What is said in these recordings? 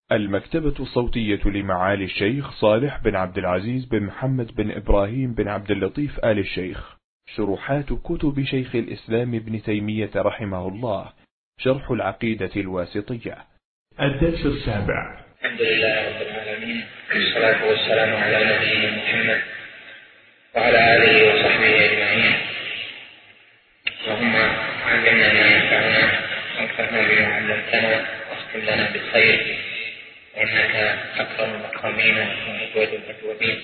المكتبة الصوتية لمعالي الشيخ صالح بن عبد العزيز بن محمد بن إبراهيم بن عبد اللطيف آل الشيخ. شروحات كتب شيخ الإسلام ابن تيمية رحمه الله. شرح العقيدة الواسطية. الدرس السابع. الحمد لله رب العالمين، والصلاة والسلام على نبينا محمد وعلى آله وصحبه أجمعين. اللهم علمنا ما ينفعنا وانفعنا بما علمتنا واختم لنا بالخير، إنك أكرم الأكرمين وأجود الأجودين.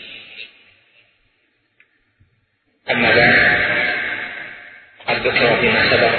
أما بعد، قد ذكر فيما سبق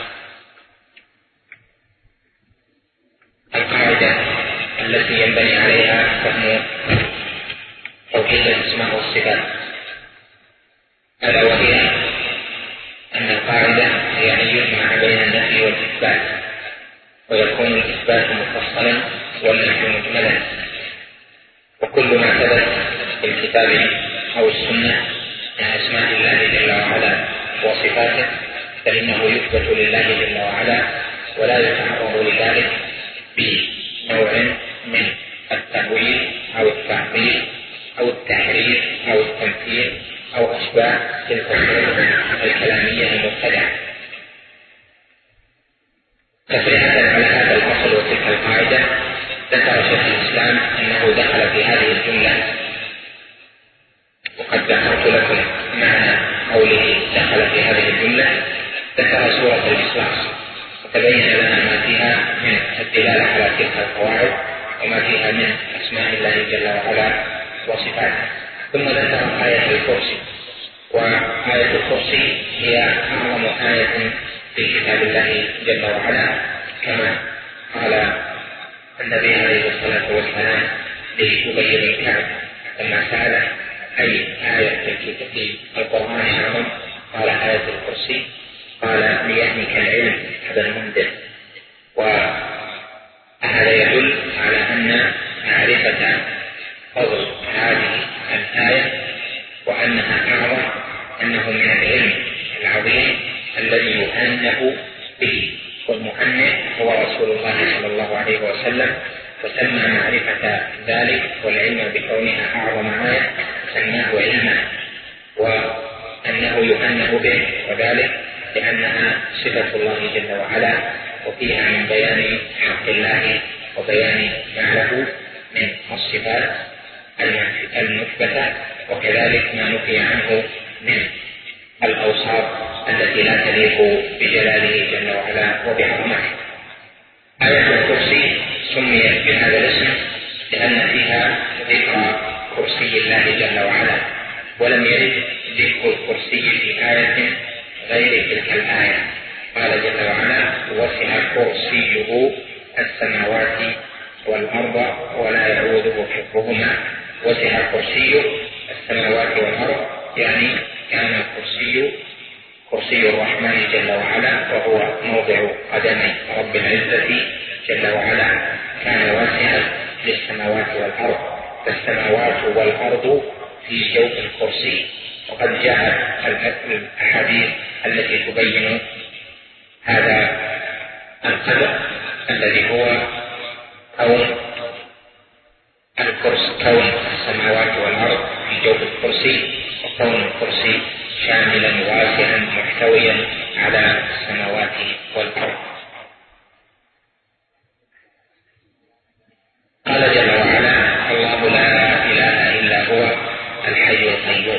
القاعدة التي ينبني عليها فهم توحيد الأسماء والصفات، ألا وهي أن القاعدة هي أن يجمع بين النفي والإثبات، ويكون الإثبات مفصلا والنفي مجملا، وكل ما ثبت في الكتاب أو السنة من أسماء الله جل وعلا وصفاته فإنه يثبت لله جل وعلا، ولا يتعرض لذلك بنوع من التأويل أو التعطيل أو التحريف أو التمثيل أو أشباه تلك الأمور الكلامية المبتدعة. تفريعا على هذا الأصل وتلك القاعدة، ذكر شيخ الإسلام أنه دخل في هذه الجملة، وقد ذكرت لكم معنى قوله دخل في هذه الجملة. ذكر سورة الإخلاص وتبين لنا ما فيها من الدلالة على تلك القواعد وما فيها من أسماء الله جل وعلا وصفاته. ثم ذكر آية الكرسي، وآية الكرسي هي أعظم آية في كتاب الله جل وعلا، كما قال النبي عليه الصلاة والسلام لأبي بن كعب لما سأله أي آية في القرآن أعظم، قال آية الكرسي، قال ليهنك العلم هذا المنذر. وهذا يدل على أن معرفة فضل هذه الآية وأنها أعظم أنه من العلم العظيم الذي يهنأ به، والمهنئ هو رسول الله صلى الله عليه وسلم، فسمى معرفة ذلك والعلم بكونها أعظم آية سماه علما، وأنه يهنأ به، وذلك لأنها صفة الله جل وعلا، وفيها من بيان حق الله وبيان ما له من الصفات المثبتة، وكذلك ما نفي عنه من الأوصاف التي لا تليق بجلاله جل وعلا وبعظمته. آية الكرسي سميت بهذا الاسم لأن فيها ذكر كرسي الله جل وعلا، ولم يرد ذكر الكرسي في آية غير تلك الآية. قال جل وعلا: وسع كرسيه السماوات والأرض ولا يعوده حفظهما. وسع كرسيه السماوات والأرض يعني كان كرسي الرحمن جل وعلا، وهو موضع قدمي رب العزة جل وعلا، كان واسعا للسماوات والأرض، فالسماوات والأرض في جوف الكرسي. وقد جاءت الأحاديث التي تبين هذا القدر الذي هو كون السماوات والأرض في جوف الكرسي، وكون الكرسي شاملا واسعا محتويا على السماوات والأرض. قال جل وعلا: الله لا إله إلا هو الحي القيوم.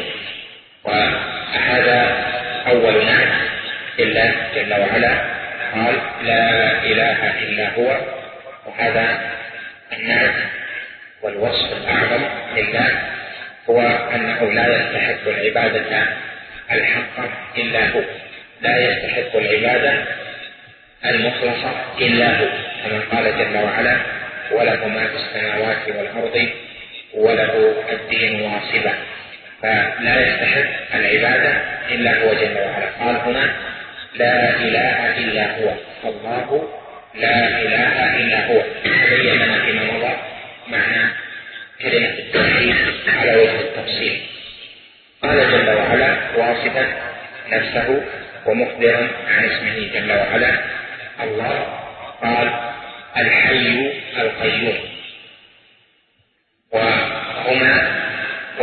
وهذا أول نعت لله جل وعلا، قال لا إله إلا هو، وهذا النعت والوصف الأعظم لله هو أنه لا يستحق العبادة الحق إلا هو، لا يستحق العبادة المخلصة إلا هو، كما قال جل وعلا: وله ما في السماوات والأرض وله الدين واصبا. فلا يستحق العبادة إلا هو جل وعلا. قال هنا: لا إله إلا هو، الله لا إله إلا هو. تبين لنا فيما مضى معنى كلمة التوحيد على وجه التفصيل. قال جل وعلا واصفا نفسه ومخبرا عن اسمه جل وعلا: الله قال الحي القيوم،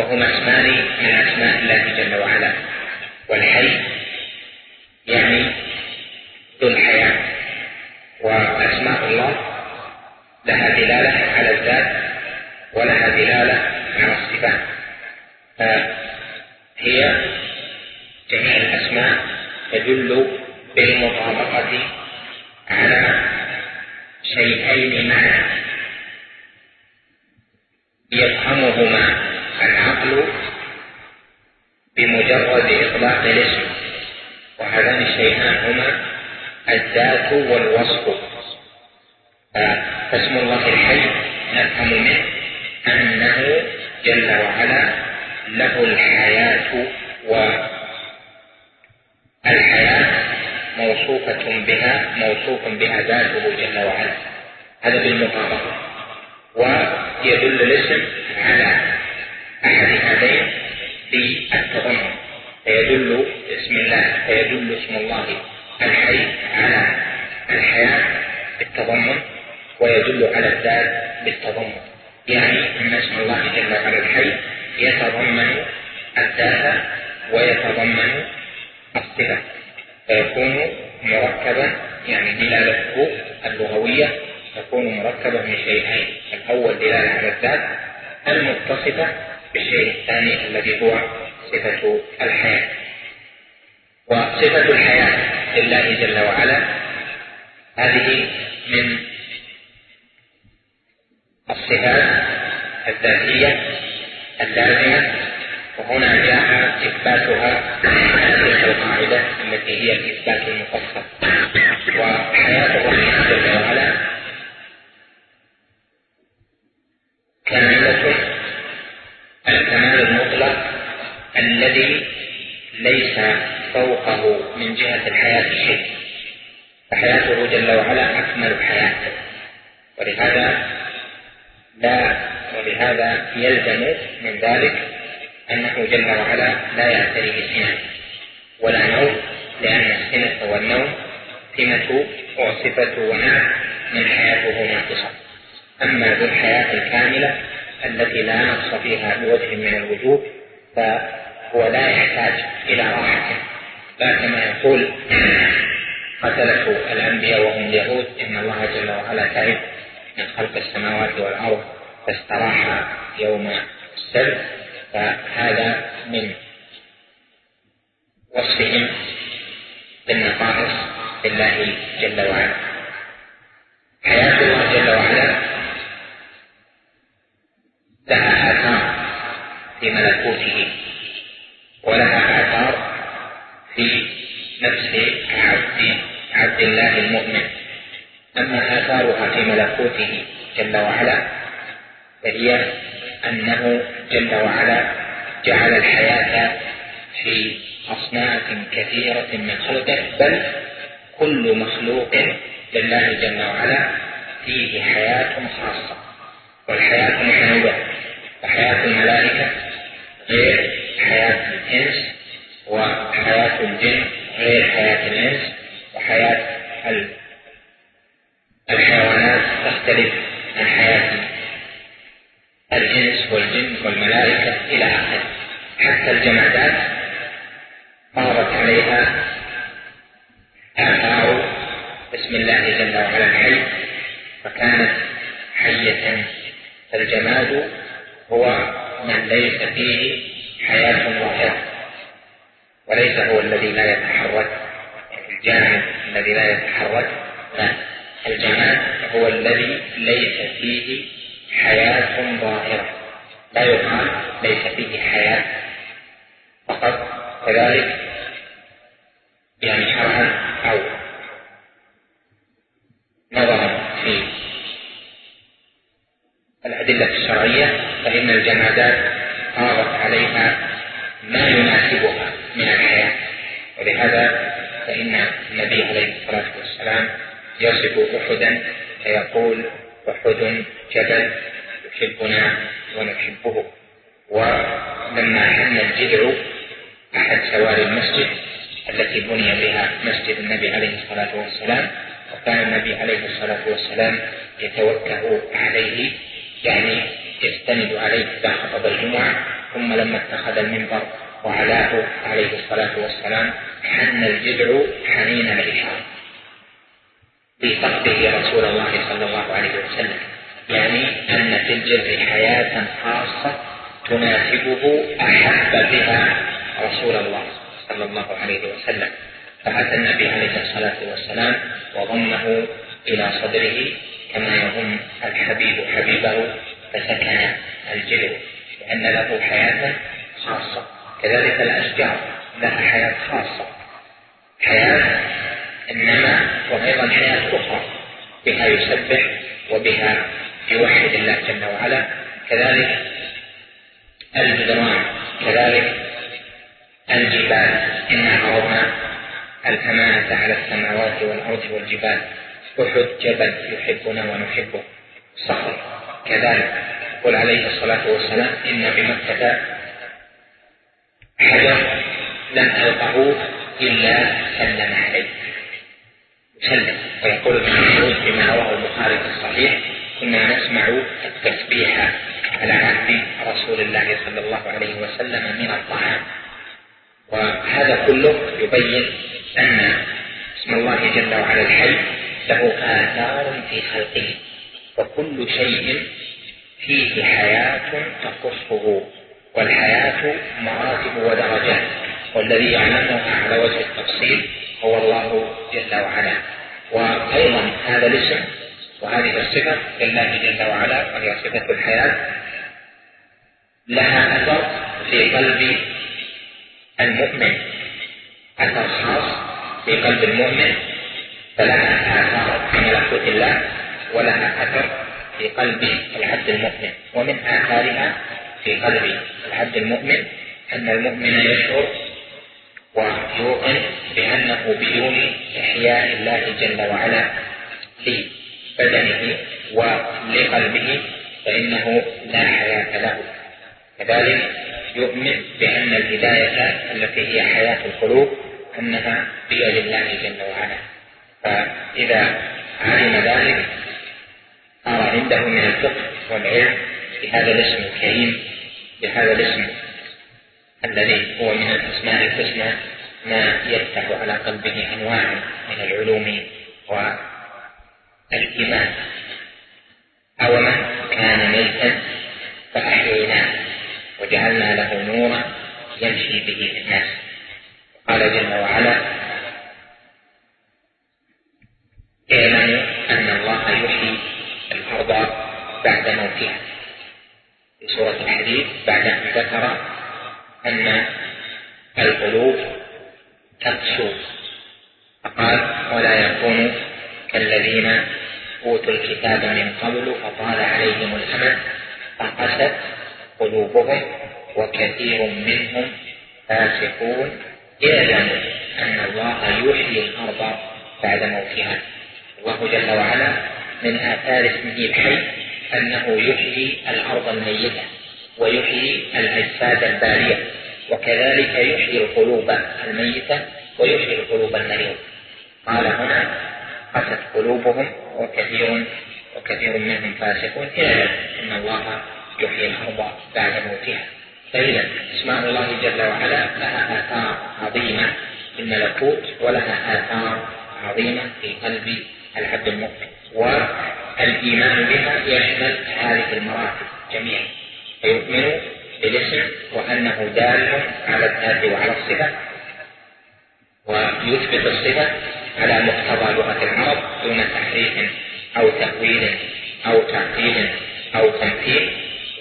وهما اسمان من أسماء الله جل وعلا. والحي يعني ذو الحياة، وأسماء الله لها دلالة على الذات ولها دلالة على الصفات، فهي جميع الأسماء تدل بالمطابقة على شيئين معا يفهمهما العقل بمجرد إطلاق الاسم، وهذان الشيئان هما الذات والوصف. فاسم الله الحي نفهم منه أنه جل وعلا له الحياة، والحياة موصوف بها ذاته جل وعلا، هذا بالمطابقة. ويدل الاسم على أحد هذين بالتضمن، فيدل اسم الله الحي على الحياة بالتضمن، ويدل على الذات بالتضمن. يعني أن اسم الله جل وعلا الحي يتضمن الذات ويتضمن الصفة، فيكون مركبا، يعني دلالته اللغوية تكون مركبة من شيئين: الأول دلالة على الذات المتصفة بالشيء الثاني الذي هو صفة الحياة. وصفة الحياة لله جل وعلا هذه من الصفات الذاتية اللازمة، وهنا جاء إثباتها تلك القاعدة التي هي الإثبات المفصل. وحياة الرحمن جل وعلا كاملة الكمال المطلق الذي ليس فوقه من جهة الحياة شيء، فحياته جل وعلا أكمل حياة. ولهذا يلزم من ذلك أنه جل وعلا لا يعتري بسنة ولا نوم، لأن السنة والنوم سمة وصفة ونعم من حياته ناقصة. أما ذو الحياة الكاملة التي لا نقص فيها بوجه من الوجوه فهو لا يحتاج إلى راحة، لا كما يقول قتلته الأنبياء وهم اليهود إن الله جل وعلا تعب من خلق السماوات والأرض فاستراح يوم السبت، فهذا من وصفهم بالنقائص لله جل وعلا. حياة الله جل وعلا لها آثار في ملكوته ولها آثار في نفس عبد الله المؤمن. أما آثارها في ملكوته جل وعلا فهي أنه جل وعلا جعل الحياة في أصناف كثيرة من خلقه، بل كل مخلوق لله جل وعلا فيه حياة خاصة، والحياة متنوعة، فحياة الملائكة غير حياة الإنس، وحياة الجن غير حياة الإنس، وحياة الحيوانات تختلف عن حياة الإنس والجن والملائكة إلى آخره. حتى الجمادات طارت عليها آثار اسم الله جل وعلا الحي، فكانت حية. الجماد هو من ليس فيه حياة ظاهرة، وليس هو الذي لا يتحرك، الجامد الذي لا يتحرك، لا، الجماد هو الذي ليس فيه حياة ظاهرة، لا يقال ليس فيه حياة فقط، كذلك يعني شرعا أو نظرا في الأدلة الشرعية، فإن الجمادات طارت عليها ما يناسبها من الحياة. ولهذا فإن النبي عليه الصلاة والسلام يصف أحدا فيقول: أحد جبل يحبنا ونحبه. ولما حن الجذع أحد سواري المسجد التي بني بها مسجد النبي عليه الصلاة والسلام، وكان النبي عليه الصلاة والسلام يتوكأ عليه، يعني يستند عليه إذا خطب الجمعة، ثم لما اتخذ المنبر وعلاه عليه الصلاة والسلام حن الجذع حنين العشاق في فقده رسول الله صلى الله عليه وسلم، يعني أن في الجذع حياة خاصة تناسبه أحب بها رسول الله صلى الله عليه وسلم، فأتى النبي عليه الصلاة والسلام وضمه إلى صدره كما يضم الحبيب حبيبه فسكن الجذع، لأن له حياة خاصة. كذلك الأشجار لها حياة خاصة، حياة إنما وأيضا حياة أخرى بها يسبح وبها يوحد الله جل وعلا. كذلك الجدران، كذلك الجبال، إنا عرضنا الأمانة على السماوات والأرض والجبال، أحد جبل يحبنا ونحبه، صخر كذلك. قل عليه الصلاة والسلام إن بمكة حجر لم ألقه إلا سلم عليه، سلم. ويقول ابن مسعود فيما رواه البخاري في الصحيح كنا نسمع التسبيح على عهد رسول الله صلى الله عليه وسلم من الطعام. وهذا كله يبين أن اسم الله جل وعلا الحي له آثار في خلقه، وكل شيء فيه حياة تخصه، والحياة مراتب ودرجات، والذي يعلمها على وجه التفصيل هو الله جل وعلا. وأيضا هذا الاسم وهذه الصفة لله جل وعلا وهي صفة الحياة لها أثر في قلب المؤمن، أثر خاص في قلب المؤمن، فلها آثار في ملكوت الله ولها أثر في قلب العبد المؤمن. ومن آثارها في قلب العبد المؤمن أن المؤمن يشعر ويوقن بأنه بدون إحياء الله جل وعلا لبدنه ولقلبه فإنه لا حياة له. كذلك يؤمن بأن الهداية التي هي حياة القلوب أنها بيد الله جل وعلا، فإذا علم ذلك صار عنده من الفقه والعلم بهذا الاسم الكريم، بهذا الاسم الذي هو من الأسماء الحسنى، ما يفتح على قلبه أنواع من العلوم والإيمان. أو من كان ميتا فأحييناه وجعلنا له نورا يمشي به في الناس. قال جل وعلا اعلموا أن الله يحيي الأرض بعد موتها، في سورة الحديد بعد أن ذكر أن القلوب تقسو فقال ولا يكونوا كالذين أوتوا الكتاب من قبل فطال عليهم الأمد فقست قلوبهم وكثير منهم فاسقون اعلموا أن الله يحيي الأرض بعد موتها. الله جل وعلا من آثار اسمه الحي أنه يحيي الأرض الميتة ويحيي الأجساد البالية، وكذلك يحيي القلوب الميتة ويحيي القلوب النيرة. قال هنا قست قلوبهم وكثير منهم فاسقون اعلم أن الله يحيي الأرض بعد موتها. فإذا اسماء الله جل وعلا لها آثار عظيمة في الملكوت ولها آثار عظيمة في قلب العبد المؤمن، والإيمان بها يشمل هذه المراتب جميعا، فيؤمن بالاسم وأنه دال على الذات وعلى الصفة، ويثبت الصفة على مقتضى لغة العرب دون تحريف أو تأويل أو تعطيل أو تمثيل،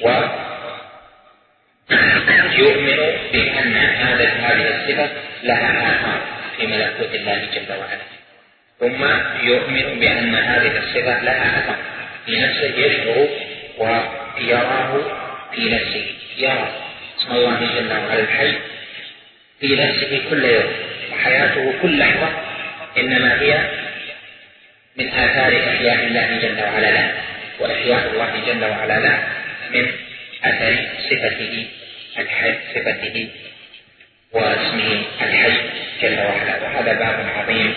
ويؤمن بأن هذه الصفة لها آثار في ملكوت الله جل وعلا، ثم يؤمن بأن هذه الصفة لها أثر في نفسه يشعر ويراه في نفسه، يرى اسم الله جل وعلا الحي في نفسه كل يوم، وحياته كل لحظة إنما هي من آثار إحياء الله جل وعلا له، وإحياء الله جل وعلا له من أثر صفته الحي، صفته واسمه الحي جل وعلا. وهذا باب عظيم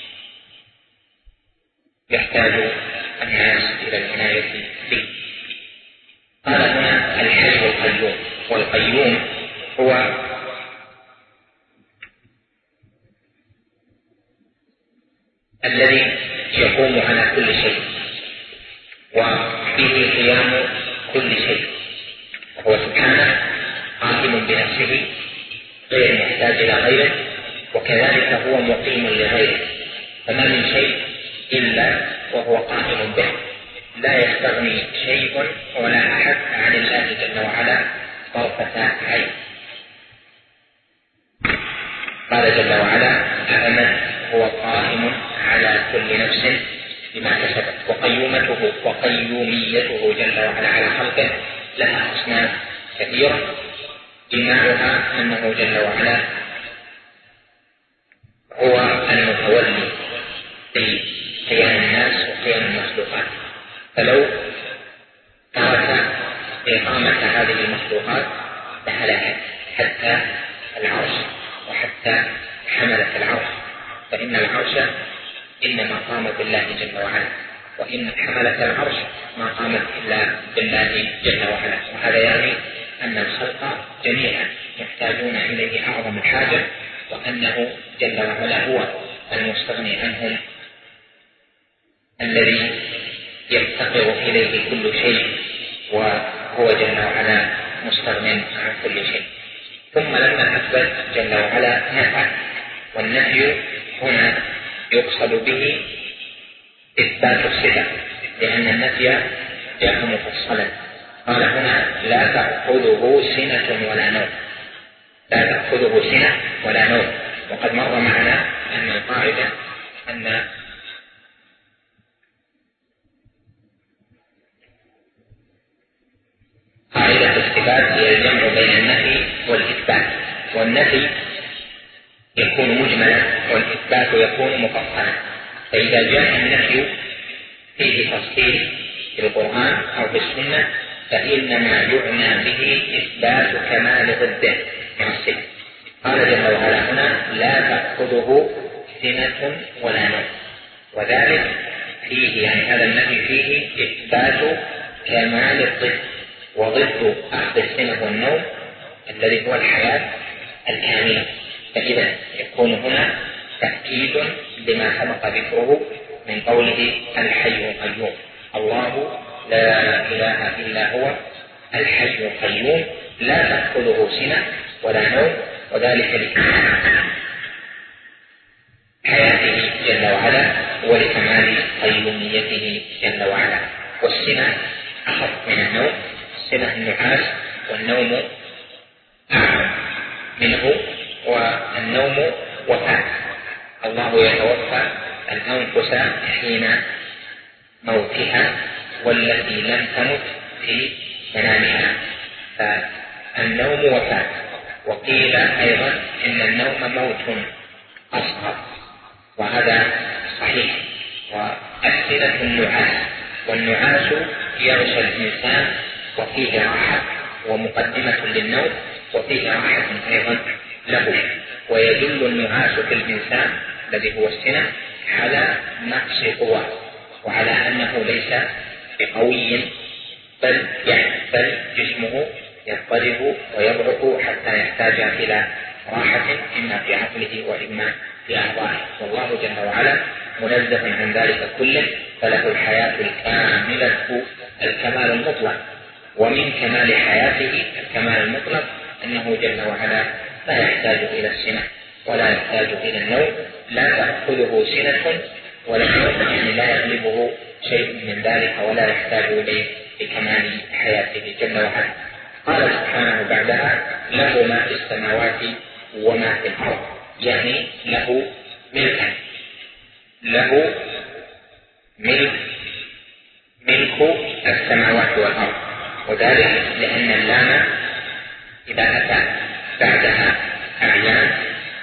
يحتاج الناس إلى العناية به. قال هنا الحي القيوم، والقيوم هو الذي يقوم على كل شيء وفيه قيام كل شيء، وهو سبحانه قائم بنفسه غير محتاج إلى غيره، وكذلك هو مقيم لغيره، فما من شيء إلا وهو قائم به، لا يستغني شيء ولا أحد عن الله جل وعلا طرفة عين. قال جل وعلا: أأمن هو قائم على كل نفس بما كسبت. وقيوميته جل وعلا على خلقه لها أصناف كثيرة، جماعها أنه جل وعلا هو المتولي في قيام الناس وقيام المخلوقات، فلو ترك إقامة هذه المخلوقات لهلكت حتى العرش وحتى حملة العرش، فإن العرش إنما قام بالله جل وعلا، وإن حملة العرش ما قامت إلا بالله جل وعلا. وهذا يعني أن الخلق جميعا يحتاجون إليه أعظم الحاجة، وأنه جل وعلا هو المستغني عنهم الذي يفتقر إليه كل شيء، وهو جل وعلا مستغن عن كل شيء. ثم لما أثبت جل وعلا نفى، والنفي هنا يقصد به إثبات الصفة، لأن النفي جاء مفصلا. قال هنا: لا تأخذه سنة ولا نوم. لا تأخذه سنة ولا نوم. وقد مر معنا أن القاعدة أن قاعدة الصفات هي الجمع بين النفي والإثبات، والنفي يكون مجملا والإثبات يكون مفصلا. فإذا جاء النفي فيه تفصيل في القرآن أو في السنة فإنما يعنى به إثبات كمال ضده من الصفة. قال جل وعلا هنا: لا تأخذه سنة ولا نوم، وذلك فيه يعني هذا النفي فيه إثبات كمال الضد، وضد أخذ السنة والنوم الذي هو الحياة الكاملة. فإذا يكون هنا تأكيد لما سبق ذكره من قوله الحي القيوم. الله لا إله إلا هو الحي القيوم لا تأخذه سنة ولا نوم، وذلك لكمال حياته جل وعلا ولكمال قيوميته جل وعلا. والسنة أخف من النوم، السنة النعاس والنوم أعظم منه، والنوم وفاة. الله يتوفى الأنفس حين موتها والتي لم تمت في منامها، فالنوم وفاة. وقيل أيضا إن النوم موت أصغر، وهذا صحيح. والسنة النعاس، والنعاس يغشى الإنسان وفيه راحة ومقدمة للنوم، وفيه راحة أيضا له. ويدل النعاس في الإنسان الذي هو السنة على نقص قوة، وعلى أنه ليس بقوي، بل جسمه يضطرب ويضعف حتى يحتاج إلى راحة إما في عقله وإما في أعضائه. والله جل وعلا منزه عن ذلك كله، فله الحياة الكاملة الكمال المطلق. ومن كمال حياته الكمال المطلق أنه جل وعلا لا يحتاج إلى السنة ولا يحتاج إلى النوم. لا تأخذه سنة ولا نوم، يعني لا يغلبه شيء من ذلك ولا يحتاج إليه بكمال حياته جل وعلا. قال سبحانه بعدها: له ما في السماوات وما في الأرض، يعني له ملكا، له ملك السماوات والأرض. وذلك لأن اللام إذا أتى بعدها أعيان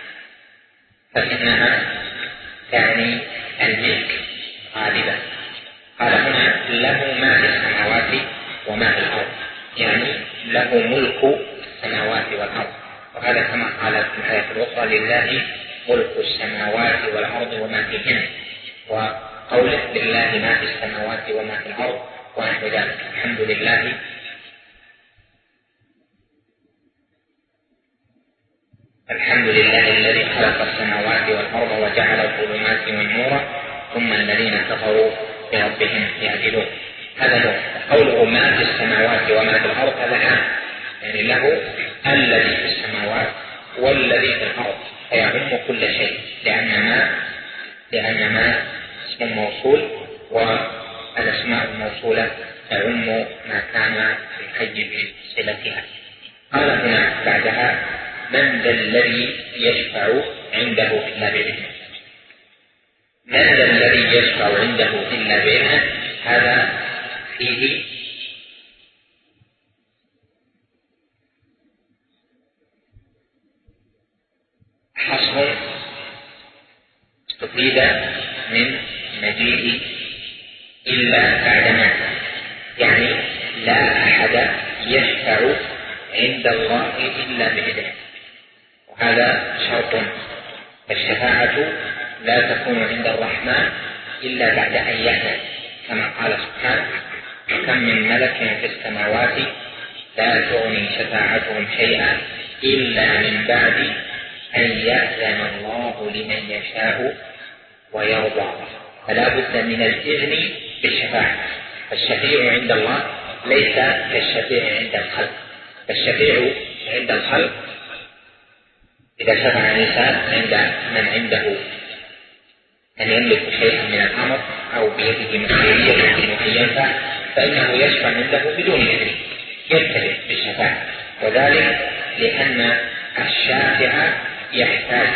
فإنها تعني الملك غالبا. قال هنا: له ما في السماوات وما في الأرض، يعني له ملك السماوات والأرض. وهذا كما قال في الآية الأخرى: لله ملك السماوات والأرض وما فيهن. وقوله: لله ما في السماوات وما في الأرض ونحو ذلك. الحمد لله الحمد لله الذي خلق السماوات والأرض وجعل الظلمات والنور ثم الذين كفروا بربهم يعدلون. هذا هو قوله ما في السماوات وما في الأرض، هذا عام، يعني له الذي في السماوات والذي في الأرض، فيعم كل شيء، لأن ما اسم موصول، والأسماء الموصولة تعم ما كان في حيز صلتها. قال هنا بعدها من ذا الذي يشفع عنده إلا بإذنه. من ذا الذي يشفع عنده إلا بإذنه، هذا فيه حصر استفيد من مجيء إلا بعدما، يعني لا أحد يشفع عند الله إلا بإذنه، وهذا شرط. الشفاعة لا تكون عند الرحمن إلا بعد أن يأذن، كما قال سبحانه كم من ملك في السماوات لا تغني شفاعتهم شيئا إلا من بعد أن يأذن الله لمن يشاء ويرضى. فلا بد من الإذن بالشفاعة. الشفيع عند الله ليس كالشفيع عند الخلق. الشفيع عند الخلق إذا شفع الإنسان عند من عنده أن يملك شيئا من الأمر أو بيده مسؤولية يمكن أن ينفع، فإنه يشفع عنده بدون إذن، يبتدئ بالشفاعة، وذلك لأن الشافع يحتاج،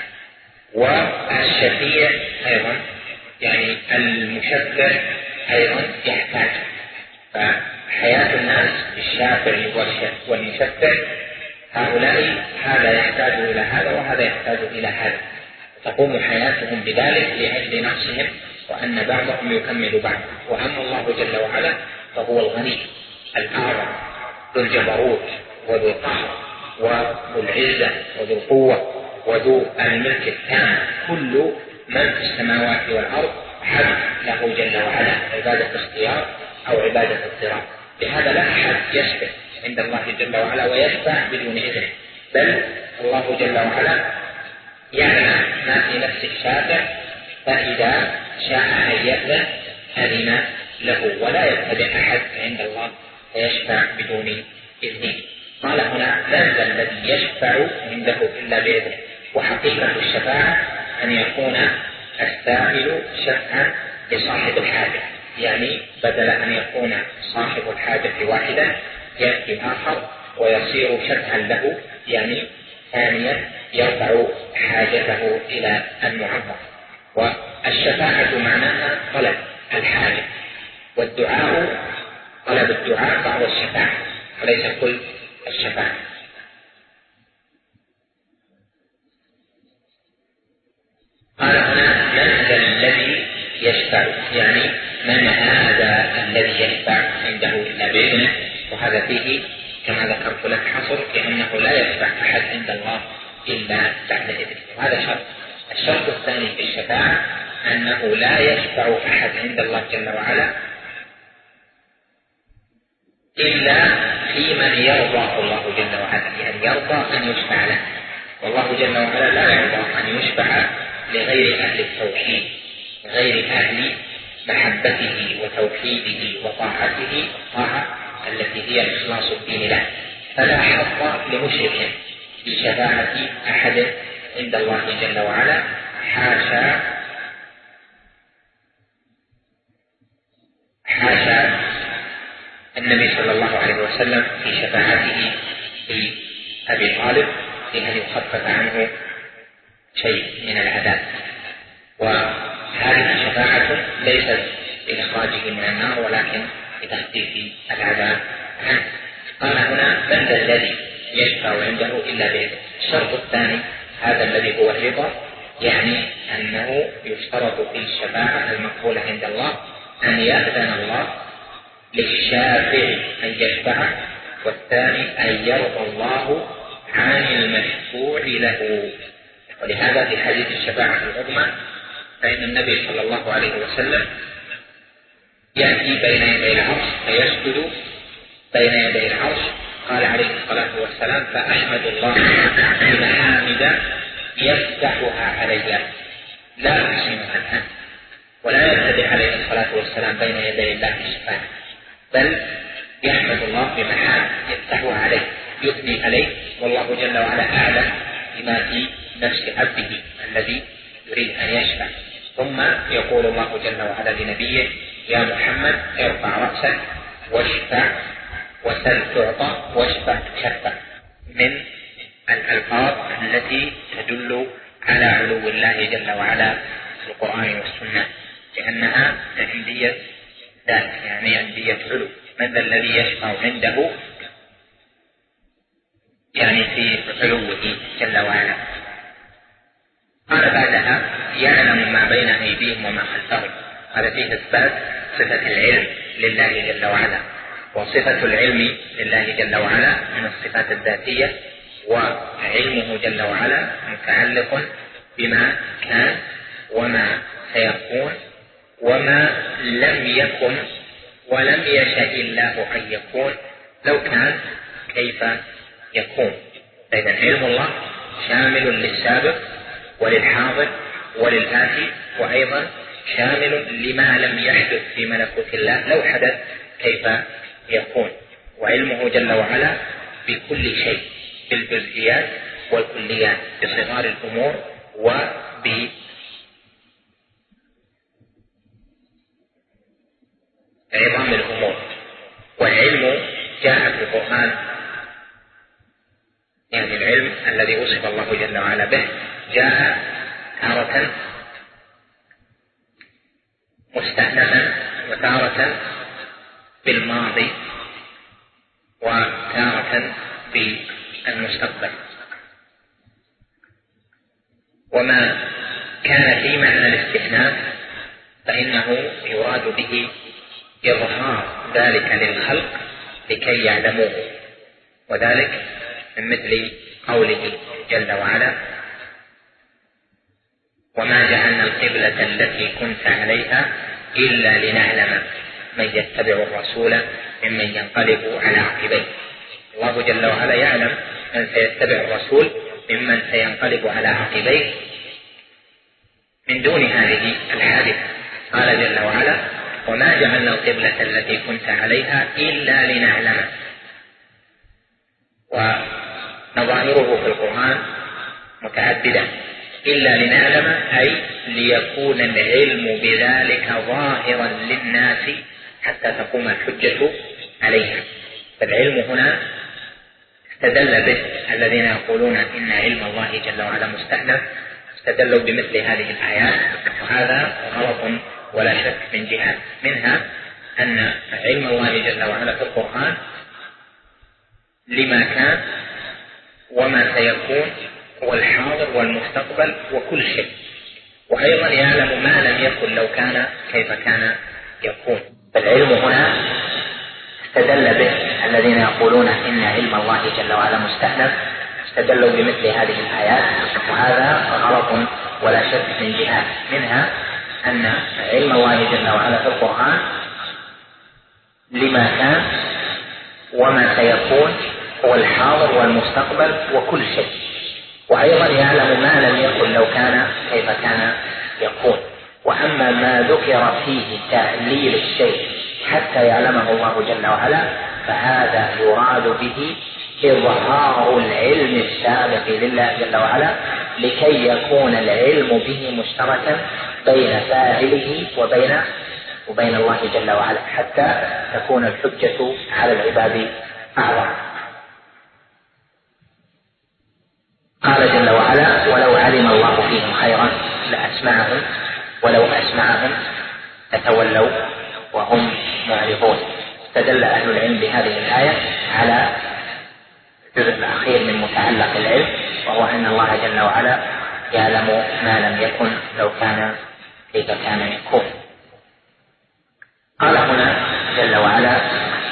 والشفيع أيضا يعني المشفع أيضا يحتاج. فحياة الناس الشافع والمشفع هؤلاء هذا يحتاج إلى هذا وهذا يحتاج إلى هذا، تقوم حياتهم بذلك لأجل نفسهم، وأن بعضهم يكمل بعض. وأما الله جل وعلا فهو الغني الأعظم ذو الجبروت وذو القهر وذو العزة وذو القوة وذو الملك التام. كل من في السماوات والأرض حد له جل وعلا عبادة اختيار أو عبادة اضطرار. لهذا لا أحد يشفع عند الله جل وعلا ويشفع بدون إذنه، بل الله جل وعلا يعلم ما في نفس الشافع، فإذا شاء أن يأذن أذن له، ولا يبتدئ أحد عند الله فيشفع بدون إذنه. قال هنا من ذا الذي يشفع عنده إلا بإذنه. وحقيقة الشفاعة أن يكون السائل شفعا لصاحب الحاجة، يعني بدل أن يكون صاحب الحاجة واحدا يأتي آخر ويصير شفعا له، يعني ثانيا يرفع حاجته إلى المعبر. والشفاعة معناها طلب الحاجة، والدعاء طلب الدعاء بعض الشفاعة وليس كل الشفاعة. قال هنا من ذا الذي يشفع، يعني من هذا الذي يشفع عنده إلا بإذنه. وهذا فيه كما ذكرت لك حصر، لأنه لا يشفع أحد عند الله إلا بعد إذنه، وهذا شرط. الشرط الثاني في الشفاعة أنه لا يشفع أحد عند الله جل وعلا إلا في من يرضاه الله جل وعلا، يعني يرضى أن يشفع له. والله جل وعلا لا يرضى أن يشفع لغير أهل التوحيد، غير أهل محبته وتوحيده وطاعته، الطاعة التي هي إخلاص الدين له. فلا حظ لمشرك في شفاعة أحد عند الله جل وعلا، حاشا النبي صلى الله عليه وسلم في شفاعته في أبي طالب لأن يخفف عنه شيء من العذاب. وهذه شفاعة ليست لإخراجه من النار ولكن لتخفيف العذاب عنه. قال هنا من ذا الذي يشفع عنده إلا بإذنه. الشرط الثاني هذا الذي هو الرضا، يعني أنه يشترط في الشفاعة المقبولة عند الله أن يأذن الله للشافع أن يشفعه، والثاني أن يرضى الله عن المشفوع له. ولهذا في حديث الشفاعة العظمى فإن النبي صلى الله عليه وسلم يأتي بين يدي العرش فيسجد بين يدي العرش قال عليه الصلاة والسلام: فأحمد الله بمحامد يفتحها علي لا أحسنها الآن. ولا يبتدئ عليه الصلاة والسلام بين يدي الله الشفاعة، بل يحمد الله بمحامد يفتحها عليه، يثني عليه، والله جل وعلا أعلم بما في نفس عبده الذي يريد أن يشفع. ثم يقول الله جل وعلا لنبيه: يا محمد ارفع رأسك واشفع وسل تعطى واشفع تشفع، من الألفاظ التي تدل على علو الله جل وعلا في القرآن والسنة، لأنها عندية ذات، يعني عندية علو. من ذا الذي يشفع عنده؟ يعني في علوه جل وعلا. قال بعدها: يعلم ما بين أيديهم وما خلفهم. هذا فيه إثبات صفة العلم لله جل وعلا، وصفة العلم لله جل وعلا من الصفات الذاتية، وعلمه جل وعلا متعلق بما كان وما سيكون وما لم يكن ولم يشأ الله أن يكون لو كان كيف يكون. إذن علم الله شامل للسابق وللحاضر وللآتي، وأيضا شامل لما لم يحدث في ملكوت الله لو حدث كيف يكون. وعلمه جل وعلا بكل شيء، بالجزئيات والكليات، بصغار الأمور وبعظم الأمور. والعلم جاء في القرآن، يعني العلم الذي وصف الله جل وعلا به جاء تارة مستأنفا وتارة بالماضي وتارة بالمستقبل. وما كان في معنى الاستئناف فإنه يراد به إظهار ذلك للخلق لكي يعلموه، وذلك من مثل قوله جل وعلا: وما جعلنا القبلة التي كنت عليها إلا لنعلم من يتبع الرسول ممن ينقلب على عقبيه. الله جل وعلا يعلم من سيتبع الرسول ممن سينقلب على عقبيه من دون هذه الحادثة. قال جل وعلا: وما جعلنا القبلة التي كنت عليها إلا لنعلم. ونظائره في القرآن متعددة. إلا لنعلم أي ليكون العلم بذلك ظاهرا للناس حتى تقوم الحجة عليها. فالعلم هنا استدل به الذين يقولون إن علم الله جل وعلا مستأنف، استدلوا بمثل هذه الآيات، وهذا غلط ولا شك من جهات. منها أن علم الله جل وعلا في القرآن لما كان وما سيكون والحاضر والمستقبل وكل شيء، وأيضا يعلم ما لم يكن لو كان كيف كان يكون. فالعلم هنا استدل به الذين يقولون إن علم الله جل وعلا مستأنف، استدلوا بمثل هذه الآيات، وهذا غلط ولا شك من جهات. منها أن علم الله جل وعلا في القرآن لما كان وما سيكون والحاضر والمستقبل وكل شيء، وأيضا يعلم ما لم يكن لو كان كيف كان يكون. وأما ما ذكر فيه تعليل الشيء حتى يعلمه الله جل وعلا فهذا يراد به إظهار العلم السابق لله جل وعلا لكي يكون العلم به مشتركا بين فاعله وبين الله جل وعلا حتى تكون الحجة على العباد أعظم. قال جل وعلا: ولو علم الله فيهم خيرا لأسمعهم ولو أسمعهم لتولوا وهم معرضون. استدل أهل العلم بهذه الآية على الجزء الأخير من متعلق العلم، وهو أن الله جل وعلا يعلم ما لم يكن لو كان كيف كان يكون. قال هنا جل وعلا: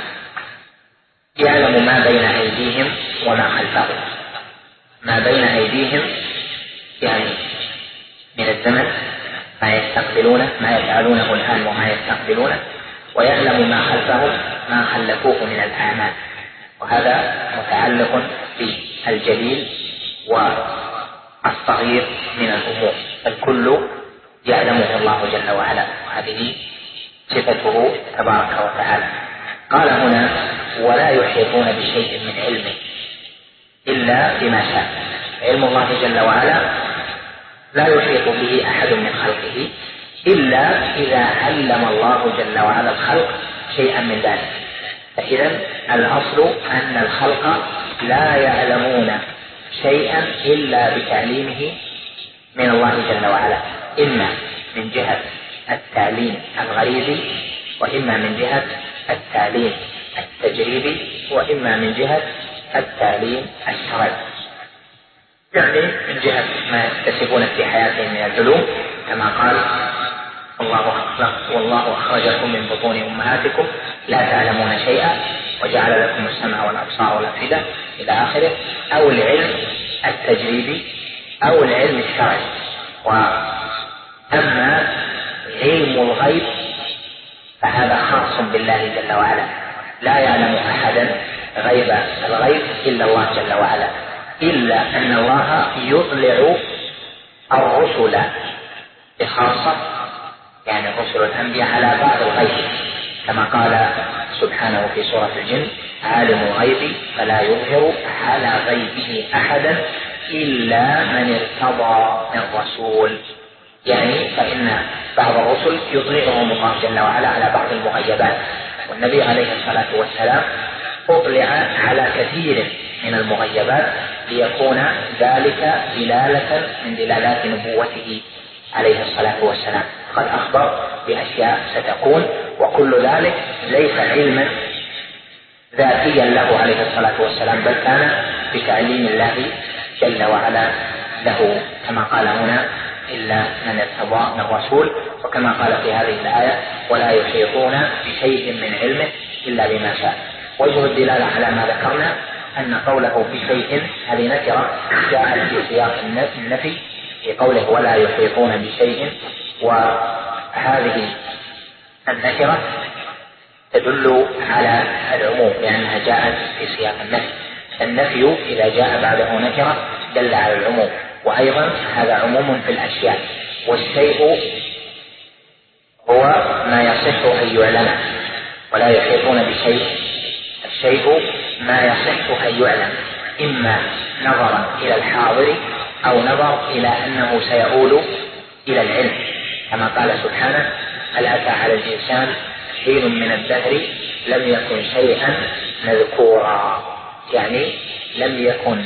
يعلم ما بين أيديهم وما خلفهم. ما بين أيديهم يعني من الزمن ما يستقبلونه، ما يفعلونه الآن وما يستقبلونه، ويعلم ما خلفهم ما خلفوه من الأعمال. وهذا متعلق بالجليل والصغير من الأمور، الكل يعلمه الله جل وعلا، وهذه صفته تبارك وتعالى. قال هنا: ولا يحيطون بشيء من علمه إلا بما شاء. علم الله جل وعلا لا يحيط به أحد من خلقه إلا إذا علم الله جل وعلا الخلق شيئا من ذلك. فإذا الأصل أن الخلق لا يعلمون شيئا إلا بتعليمه من الله جل وعلا، إما من جهة التعليم الغريزي، وإما من جهة التعليم التجريبي، وإما من جهة التعليم الشرعي، يعني من جهة ما يكتسبون في حياتهم من العلوم، كما قال: والله أخرجكم من بطون أمهاتكم لا تعلمون شيئا وجعل لكم السمع والأبصار والأفئدة إلى آخره، أو العلم التجريبي أو العلم الشرعي. وأما علم الغيب فهذا خاص بالله جل وعلا، لا يعلم أحدا غيب الغيب إلا الله جل وعلا، إلا أن الله يطلع الرسل بخاصة، يعني رسل الأنبياء، على بعض الغيب، كما قال سبحانه في سورة الجن: عالم الغيب فلا يظهر على غيبه أحدا إلا من ارتضى من رسول. يعني فإن بعض الرسل يطلعهم الله جل وعلا على بعض المغيبات، والنبي عليه الصلاة والسلام أطلع على كثير من المغيبات ليكون ذلك دلالة من دلالات نبوته عليه الصلاة والسلام. قد أخبر بأشياء ستكون، وكل ذلك ليس علما ذاتيا له عليه الصلاة والسلام، بل كان بتعليم الله جل وعلا له، كما قال هنا: إلا من ارتضى من رسول، وكما قال في هذه الآية: ولا يحيطون بشيء من علمه إلا بما شاء. وجه الدلالة على ما ذكرنا أن قوله بشيء هذه نكرة جاءت في سياق النفي، في قوله ولا يحيطون بشيء، وهذه النكرة تدل على العموم لأنها جاءت في سياق النفي. النفي إذا جاء بعده نكرة دل على العموم، وأيضا هذا عموم في الأشياء، والشيء هو ما يصح أن يعلم، ولا يحيطون بشيء. الشيء ما يصح أن يعلم، إما نظرا إلى الحاضر أو نظر إلى أنه سيؤول إلى العلم، كما قال سبحانه: هل أتى على الإنسان حين من الدهر لم يكن شيئا مذكورا. يعني لم يكن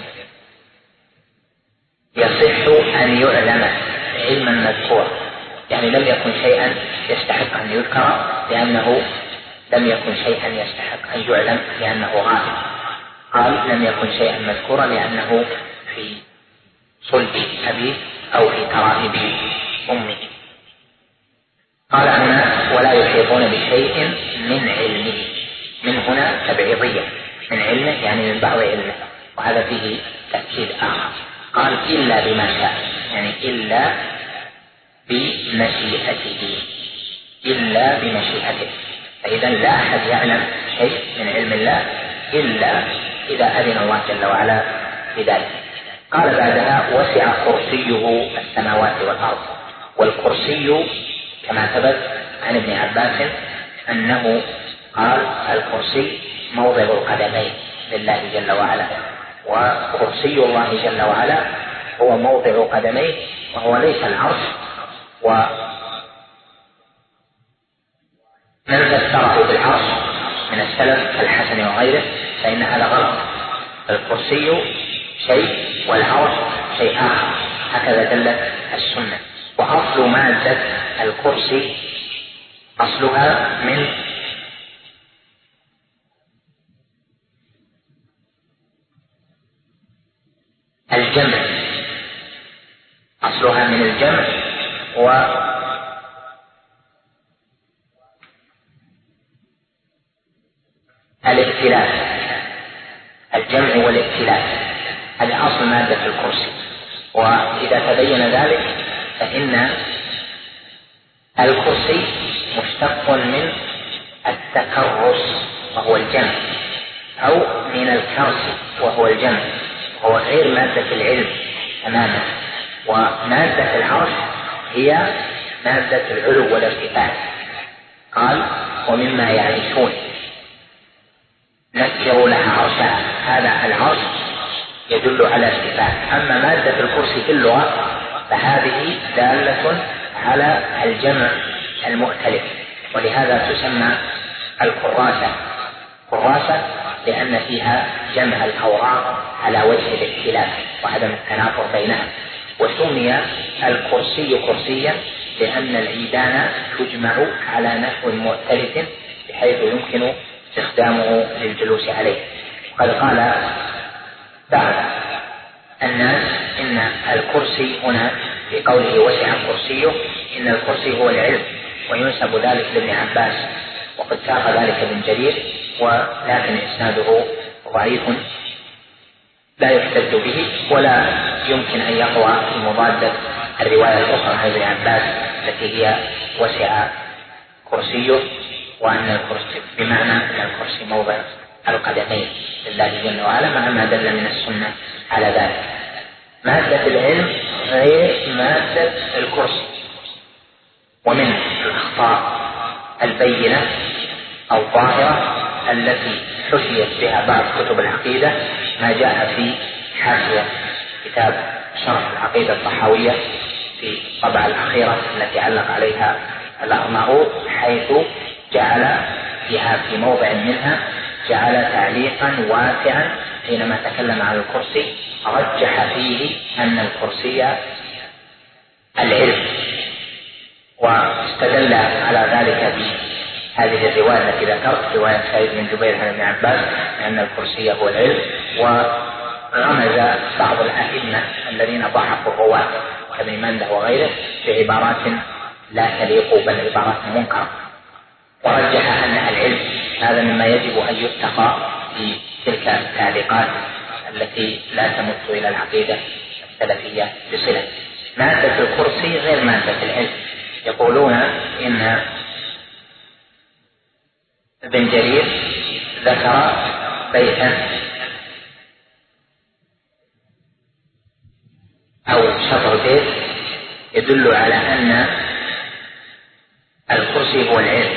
يصح أن يعلم علما مذكورا، يعني لم يكن شيئا يستحق أن يذكر لأنه لم يكن شيئا يستحق أن يعلم لأنه غائب. قال لم يكن شيئا مذكورا لأنه في صلب أبيه أو في ترائب أمه. قال هنا ولا يحيطون بشيء من علمه، من هنا تبعيضية، من علمه يعني من بعض علمه، وهذا فيه تأكيد آخر. قال إلا بما شاء، يعني إلا بمشيئته، إلا بمشيئته. فإذا لا أحد يعلم شيء من علم الله إلا إذا أذن الله جل وعلا بذلك. قال بعدها وسع كرسيه السماوات والأرض. والكرسي كما ثبت عن ابن عباس أنه قال الكرسي موضع القدمين لله جل وعلا، وكرسي الله جل وعلا هو موضع قدميه، وهو ليس العرش. من فسره بالعرش من السلف كالحسن وغيره فإن هذا غلط. الكرسي شيء والعرش شيء آخر، هكذا دلت السنة. وأصل مادة الكرسي أصلها من الجمع، أصلها من الجمع والاختلاف، الجمع والاختلاف، هذا أصل مادة الكرسي. وإذا تبين ذلك فإن الكرسي مشتق من التكرس وهو الجمع، أو من الكرس وهو الجمع، وهو غير مادة العلم تماما. ومادة العرش هي مادة العلو والارتفاع. قال ومما يعيشون نسجر لها عرشها، هذا العرش يدل على ارتفاع. أما مادة الكرسي في اللغة فهذه دالة على الجمع المؤتلف، ولهذا تسمى الكراسة كراسة لأن فيها جمع الأوراق على وجه الاختلاف وعدم التنافر بينها. وسمي الكرسي كرسيا لأن العيدان تجمع على نحو مؤتلف بحيث يمكن استخدامه للجلوس عليه. وقد قال بعض الناس إن الكرسي هنا في قوله وسع كرسيه إن الكرسي هو العلم، وينسب ذلك لابن عباس، وقد ساق ذلك ابن جرير، ولكن إسناده ضعيف لا يحتج به ولا يمكن أن يقوى في مضادة الرواية الأخرى عن ابن عباس التي هي وسع كرسيه، وأن الكرسي بمعنى أن الكرسي موضع القدمين لله جل وعلا، مع ما دل من السنة على ذلك. مادة العلم غير مادة الكرسي. ومن الأخطاء البينة أو الظاهرة التي حشيت بها بعض كتب العقيدة ما جاء في حاشية كتاب شرح العقيدة الطحاوية في الطبعة الأخيرة التي علق عليها الأرناؤوط، حيث جعل فيها في موضع منها جعل تعليقا واسعا حينما تكلم عن الكرسي، رجح فيه أن الكرسي العلم، واستدل على ذلك بهذه الرواية التي ذكرت، رواية سعيد بن جبير عن ابن عباس أن الكرسي هو العلم. ورمز بعض الأئمة الذين ضحكوا الرواة وابن منده وغيره بعبارات لا تليق بل عبارات منكرة، ورجح أن العلم هذا مما يجب أن يتقى في تلك التعليقات التي لا تمت إلى العقيدة السلفية بصلة. مادة الكرسي غير مادة العلم. يقولون إن ابن جرير ذكر بيتا أو شطر بيت يدل على أن الكرسي هو العلم،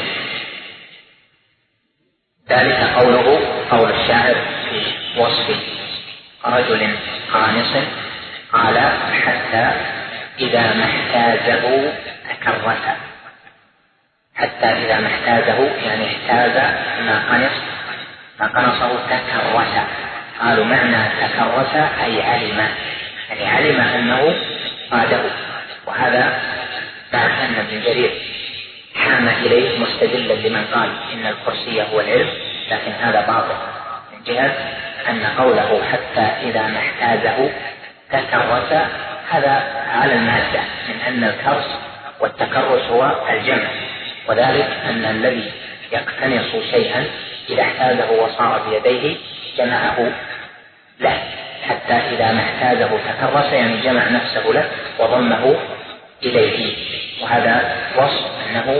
ذلك قول الشاعر في وصف رجل قانص قال حتى إذا ما احتازه تكرس. حتى إذا ما احتازه يعني احتاز ما قنصه تكرس. قالوا معنى تكرس أي علم، يعني علم أنه قاده. وهذا بعد أن ابن جرير حام إليه مستدلا لمن قال إن الكرسي هو العلم، لكن هذا باطل من جهة أن قوله حتى إذا ما احتازه تكرس هذا على المادة، من أن الكرس والتكرس هو الجمع، وذلك أن الذي يقتنص شيئا إذا احتازه وصار بيديه جمعه له، حتى إذا ما احتازه تكرس يعني جمع نفسه له وضمه إليه. وهذا وصف أنه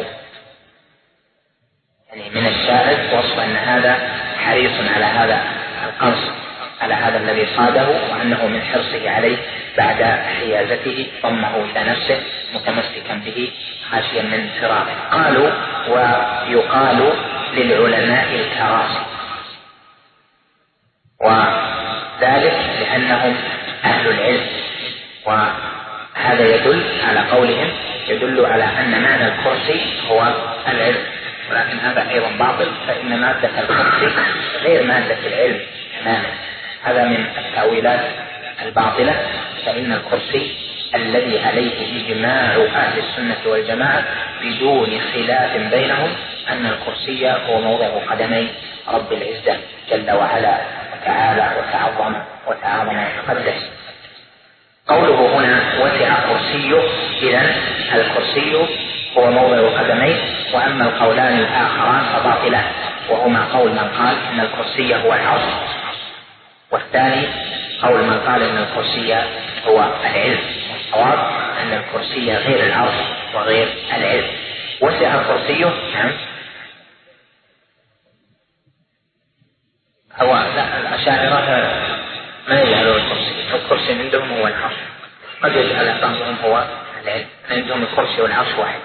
يعني من الشاعر وصف أن هذا حريص على هذا القنص، على هذا الذي صاده، وأنه من حرصه عليه بعد حيازته ضمه إلى نفسه متمسكا به خاشيا من فراقه. قالوا ويقال للعلماء الكراسي، وذلك لأنهم أهل العلم، وهذا يدل على قولهم يدل على أن معنى الكرسي هو العلم، ولكن هذا أيضا باطل، فإن مادة الكرسي غير مادة العلم تماما. هذا من التأويلات الباطلة. فإن الكرسي الذي عليه إجماع أهل السنة والجماعة بدون خلاف بينهم أن الكرسي هو موضع قدمي رب العزة جل وعلا وتعالى وتعاظم وتقدس. قوله هنا وسع كرسيه، إذن الكرسي هو موضع قدميه. وأما القولان الآخران فباطلان، وهما قول من قال إن الكرسي هو العرش، والثاني قول من قال إن الكرسي هو العلم. والصواب أن الكرسي غير العرش وغير العلم. وسع كرسيه، نعم هو لا، الأشاعرة ما يجعلون الكرسي عندهم هو العرش، قد يجعل بعضهم هو العلم، عندهم الكرسي والعرش واحد.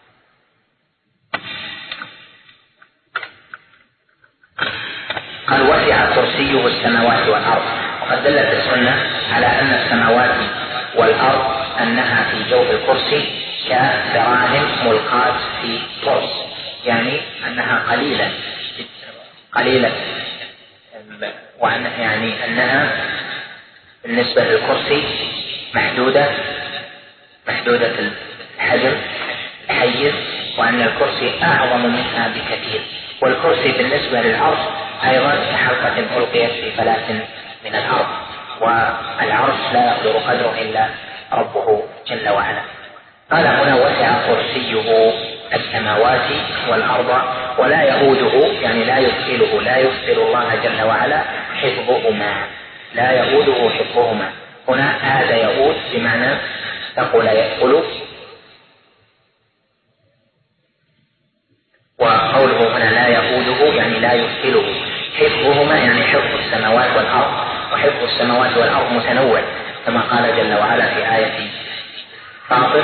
قال وسع كرسيه السماوات والأرض. وقد دلت السنة على أن السماوات والأرض أنها في جوف الكرسي كدراهم ملقاة في ترس، يعني أنها قليلة، وأن يعني أنها بالنسبة للكرسي محدودة الحجم الحيز، وأن الكرسي أعظم منها بكثير. والكرسي بالنسبة للعرش أيضا كحلقة ألقيت في فلاة من الأرض، والعرش لا يقدر قدره إلا ربه جل وعلا. قال هنا وسع كرسيه السماوات والأرض ولا يؤوده، يعني لا يثقل الله جل وعلا حفظهما، لا يؤوده حفظهما. هنا هذا يؤود بمعنى ثقل يثقل، وقوله هنا لا يؤوده يعني لا يثقله. حفظهما يعني حفظ السماوات والأرض، وحفظ السماوات والأرض متنوع كما قال جل وعلا في آية فاطر،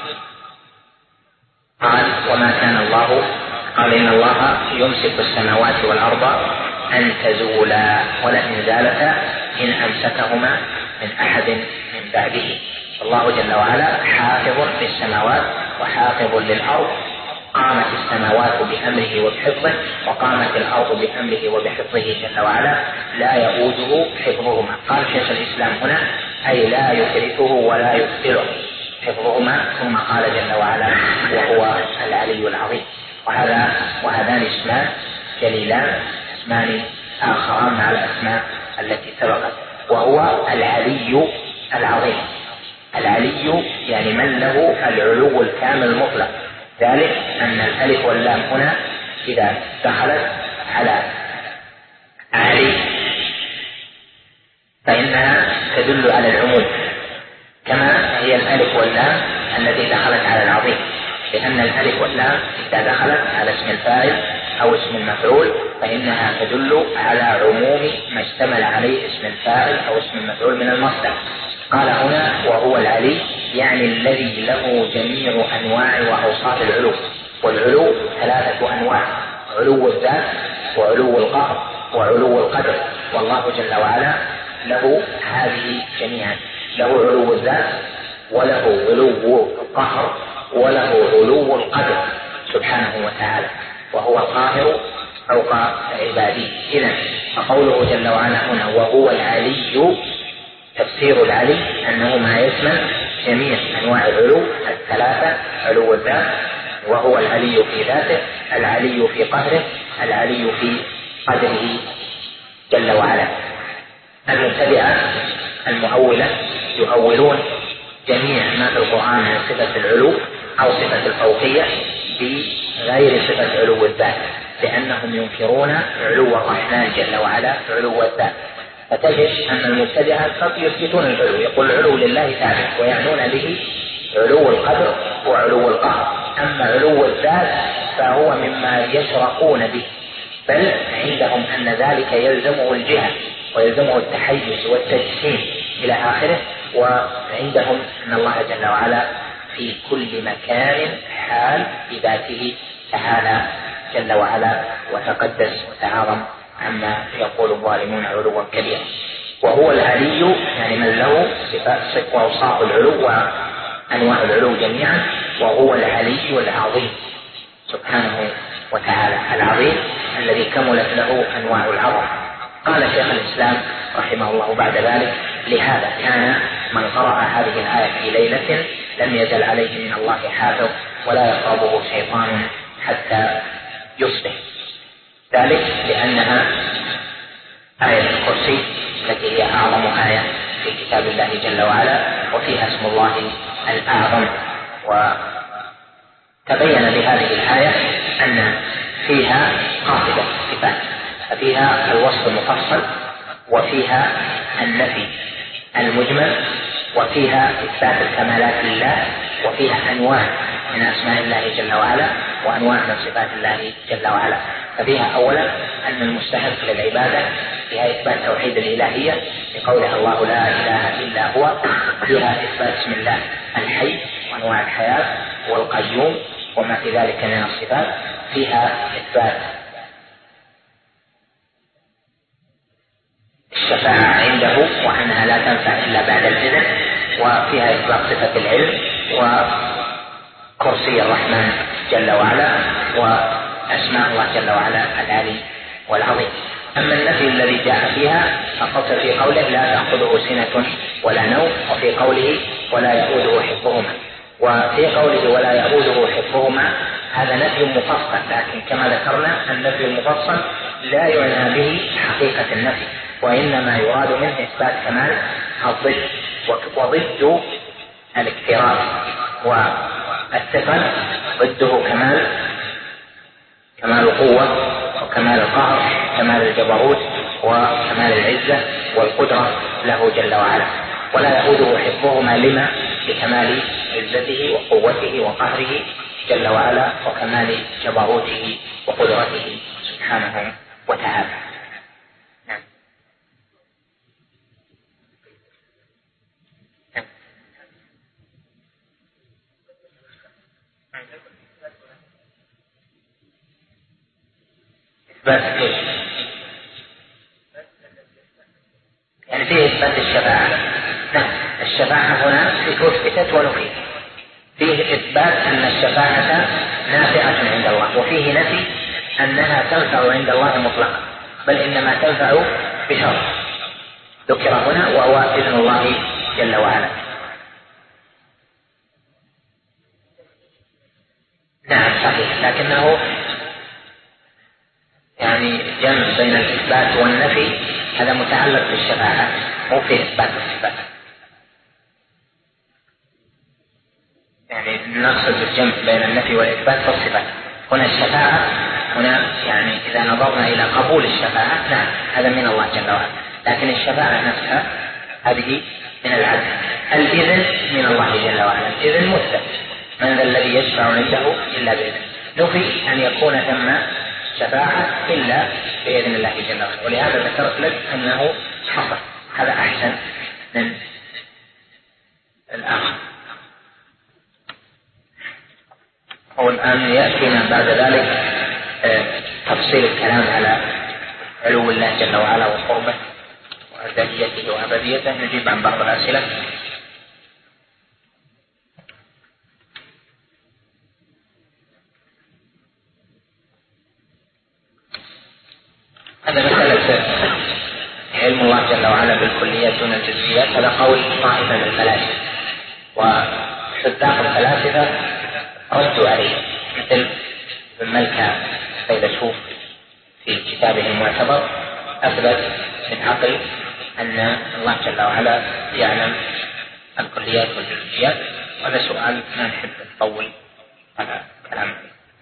قال وما كان الله، قال إن الله يمسك السماوات والأرض أن تزولا ولئن زالتا إن أمسكهما من أحد من بعده. الله جل وعلا حافظ للسماوات وحافظ للأرض، قامت السماوات بأمره وبحفظه، وقامت الأرض بأمره وبحفظه جل وعلا، لا يؤوده حفظهما. قال شيخ الإسلام هنا أي لا يكرهه ولا يثقله حفظهما، ثم قال جل وعلا وهو العلي العظيم. وهذان اسمان جليلان، اسمان آخران مع الأسماء التي سبقت، وهو العلي العظيم. العلي يعني من له العلو الكامل المطلق، ذلك أن الألف واللام هنا إذا دخلت على علي فإنها تدل على العموم، كما هي الألف واللام التي دخلت على العظيم، لأن الألف واللام إذا دخلت على اسم الفاعل أو اسم المفعول فإنها تدل على عموم ما اشتمل عليه اسم الفاعل أو اسم المفعول من المصدر. قال هنا وهو العلي يعني الذي له جميع أنواع وأوصاف العلو، والعلو 3 أنواع: علو الذات وعلو القهر وعلو القدر، والله جل وعلا له هذه جميعا، له علو الذات وله علو القهر وله علو القدر سبحانه وتعالى، وهو القاهر فوق عباده. إذن فقوله جل وعلا هنا وهو العلي، تفسير العلي أنه ما يشمل جميع أنواع العلو 3: علو الذات، وهو العلي في ذاته، العلي في قهره، العلي في قدره جل وعلا. المبتدعة المؤولة يؤولون جميع ما في القرآن من صفة العلو أو صفة الفوقية بغير صفة علو الذات، لأنهم ينكرون علو الرحمن جل وعلا علو الذات. فتجد أن المبتدعة قد يثبتون العلو، يقول العلو لله ثابت ويعنون به علو القدر وعلو القهر، أما علو الذات فهو مما يشرقون به، بل عندهم أن ذلك يلزمه الجهة ويلزمه التحيز والتجسيم إلى آخره. وعندهم أن الله جل وعلا في كل مكان حال بذاته تعالى جل وعلا وتقدس وتعاظم عما يقول الظالمون علوا كبيرا. وهو العلي يعني من له صفات وأوصاف العلو وأنواع العلو جميعا، وهو العلي العظيم سبحانه وتعالى، العظيم الذي كملت له أنواع العظمة. قال شيخ الإسلام رحمه الله بعد ذلك: لهذا كان من قرأ هذه الآية في ليلة لم يزل عليه من الله حافظ ولا يقربه شيطان حتى يصبح، ذلك لأنها آية الكرسي التي هي أعظم آية في كتاب الله جل وعلا، وفيها اسم الله الأعظم. وتبين بهذه الآية أن فيها قاعدة صفات، ففيها الوصف المفصل، وفيها النفي المجمل، وفيها إثبات الكمالات لله، وفيها أنواع من أسماء الله جل وعلا وأنواع من صفات الله جل وعلا. ففيها أولا أن المستحق للعبادة فيها إثبات توحيد الإلهية بقولها الله لا إله إلا هو، فيها إثبات اسم الله الحي وأنواع الحياة والقيوم وما في ذلك من الصفات، فيها إثبات الشفاعة عنده وأنها لا تنفع إلا بعد الإذن، وفيها إثبات صفة العلم وكرسي الرحمن جل وعلا وأسماء الله جل وعلا العلي والعظيم. أما النفي الذي جاء فيها فقصر في قوله لا تأخذه سنة ولا نوم، وفي قوله ولا يؤوده حفظهما. وفي قوله ولا يؤوده حفظهما هذا نفي مفصل، لكن كما ذكرنا النفي المفصل لا يعنى به حقيقة النفي، وإنما يراد منه إثبات كمال الضد، وضد الاكتراث والثقل ضده كمال القوة وكمال القهر، كمال الجبروت وكمال العزة والقدرة له جل وعلا. ولا يؤوده حفظهما لما لكمال عزته وقوته وقهره جل وعلا وكمال جبروته وقدرته سبحانه وتعالى. إثبات إيش؟ يعني فيه إثبات الشفاعة. نعم، الشفاعة هنا أثبتت ونفيت. فيه إثبات أن الشفاعة نافعة عند الله، وفيه نفي أنها تنفع عند الله مطلقا، بل إنما تنفع بشرط ذكر هنا وهو إذن الله جل وعلا. نعم صحيح، لكنه يعني جمع بين الإثبات والنفي هذا متعلق بالشفاعة مو في إثبات الصفات. يعني نقصد الجمع بين النفي والإثبات في الصفات. هنا الشفاعة هنا يعني إذا نظرنا إلى قبول الشفاعة نعم هذا من الله جل وعلا، لكن الشفاعة نفسها هذه من العدل. الإذن من الله جل وعلا، الإذن مثبت، من ذا الذي يشفع عنده إلا بإذن. نفي أن يكون ثم شفاعة إلا بإذن الله جل وعلا، ولهذا ذكرت لك أنه حصل، هذا أحسن من الآخر. والآن يأتينا بعد ذلك تفصيل الكلام على علو الله جل وعلا وقربه وأزليته وأبديته. نجيب عن بعض الأسئلة. هذا مسألة علم الله جل وعلا بالكليات دون الجزئيات، هذا قول طائفة من الفلاسفة، وصداق الفلاسفة ردوا عليه، مثل ابن ملكة فيلسوف في كتابه المعتبر أثبت بالعقل أن الله جل وعلا يعلم الكليات والجزئيات. هذا سؤال ما نحب نطول على كلامه.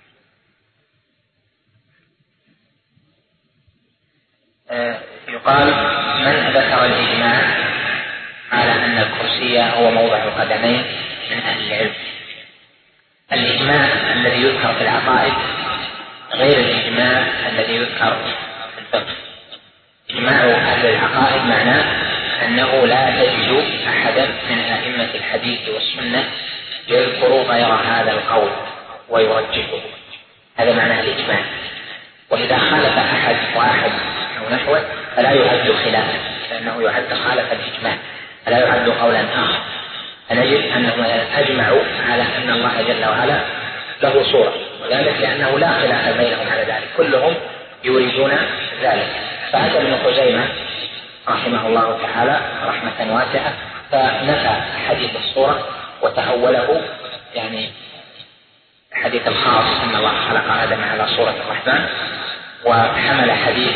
يقال من ذكر الإجماع على أن الكرسي هو موضع القدمين من أهل العلم. الإجماع الذي يذكر في العقائد غير الإجماع الذي يذكر في الفقه. إجماع أهل العقائد معناه أنه لا تجد أحدا من أئمة الحديث والسنة يذكر غير هذا القول ويرجحه، هذا معناه الإجماع. وإذا خالف أحد واحد أو نحوه فلا يعد خلافا، لأنه يعد خالف الإجماع، فلا يعد قولا آخر. فنجد أنهم أجمعوا على أن الله جل وعلا له صورة، وذلك لأنه لا خلاف بينهم على ذلك، كلهم يريدون ذلك. فأتى ابن خزيمة رحمه الله تعالى رحمة واسعة فنفى حديث الصورة وتأوله، يعني حديث الخاص أن الله خلق آدم على صورة الرحمن، وحمل حديث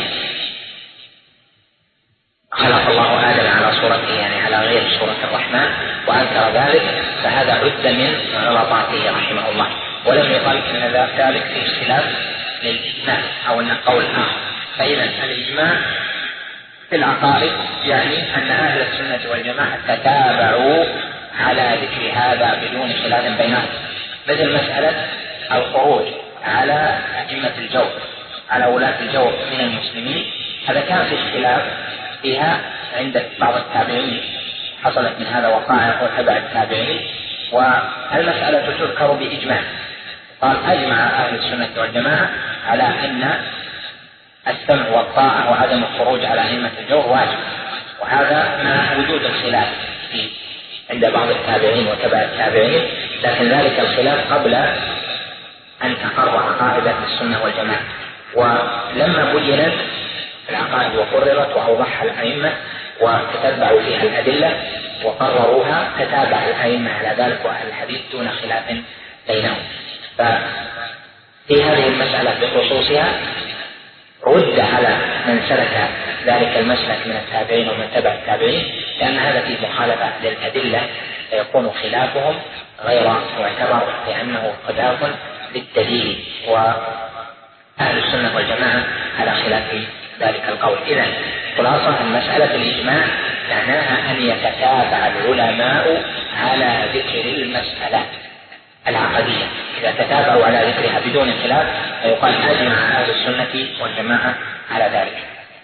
خلق الله آدم على صورته يعني على غير صورة الرحمن وأنكر ذلك، فهذا عد من غلطاته رحمه الله. ولم يقل أن ذلك فيه خلاف للإجماع أو أن قول آخر. فإذا الإجماع في العقائد يعني أن أهل السنة والجماعة تتابعوا على ذكر هذا بدون خلاف بينهم، مثل مسألة الخروج على أئمة الجور، على ولاة الجور من المسلمين هذا كان في اختلاف فيها عند بعض التابعين، حصلت من هذا وقائع وتبع التابعين، والمسألة تذكر بإجماع. قال أجمع أهل السنة والجماعة على أن السمع والطاعة وعدم الخروج على أئمة الجور واجب، وهذا مع وجود الخلاف فيه عند بعض التابعين وتبع التابعين، لكن ذلك الخلاف قبل أن تقرر قاعدة السنة والجماعة. ولما بينت العقائد وقررت وأوضحها الأئمة وتتبعوا فيها الأدلة وقرروها، تتابع الأئمة على ذلك وأهل الحديث دون خلاف بينهم. ففي هذه المسألة بخصوصها رد على من سلك ذلك المسلك من التابعين ومن تبع التابعين، لأن هذا فيه مخالفة للأدلة، فيكون خلافهم غير معتبر لأنه خلاف للدليل، وأهل السنة والجماعة على خلاف ذلك القول. إذن خلاصة المسألة الإجماع معناها أن يتتابع العلماء على ذكر المسألة العقدية، إذا تتابعوا على ذكرها بدون خلاف فيقال أجمع أهل السنة والجماعة على ذلك.